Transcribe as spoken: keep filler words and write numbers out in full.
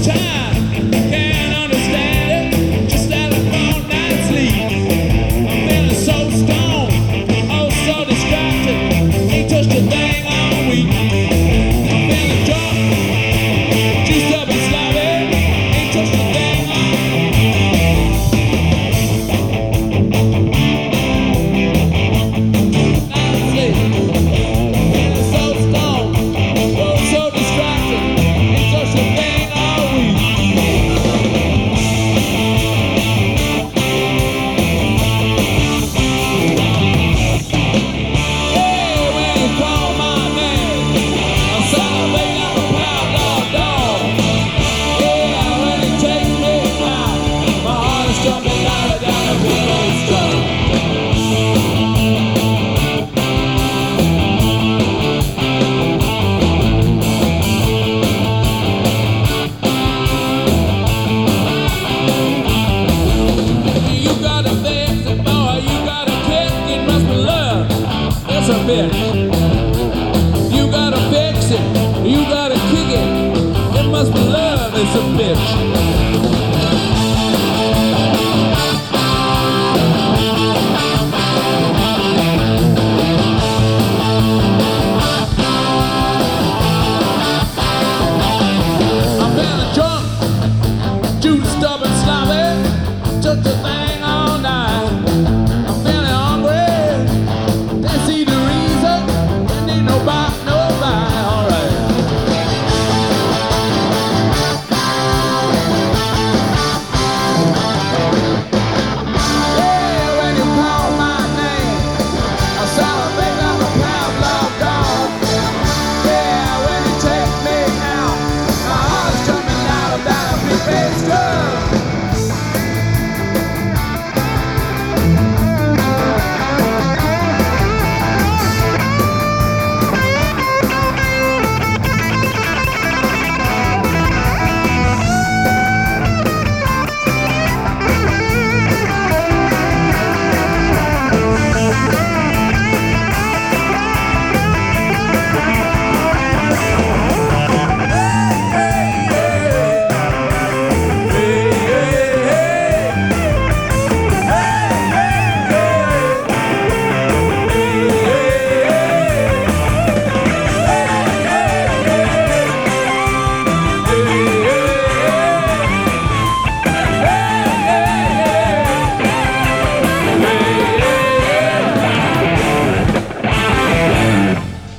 time. Can't understand it. Just had a long night's sleep. I'm feeling so stoned, oh so distracted. Ain't touched a thing all week. I'm feeling drunk, juiced up and sloppy. Ain't touched a thing all night's sleep. Feeling so stoned, oh so distracted. Ain't touched a thing all week. Yeah, when you call my name, I'm salivating like a pound dog dog. Yeah, when you take me out, my heart is jumping out of down a big old stroke. You gotta fix it, boy, you gotta kick, it must be love. It's a bitch. You gotta fix it, you gotta kick it, it must be love, it's a bitch.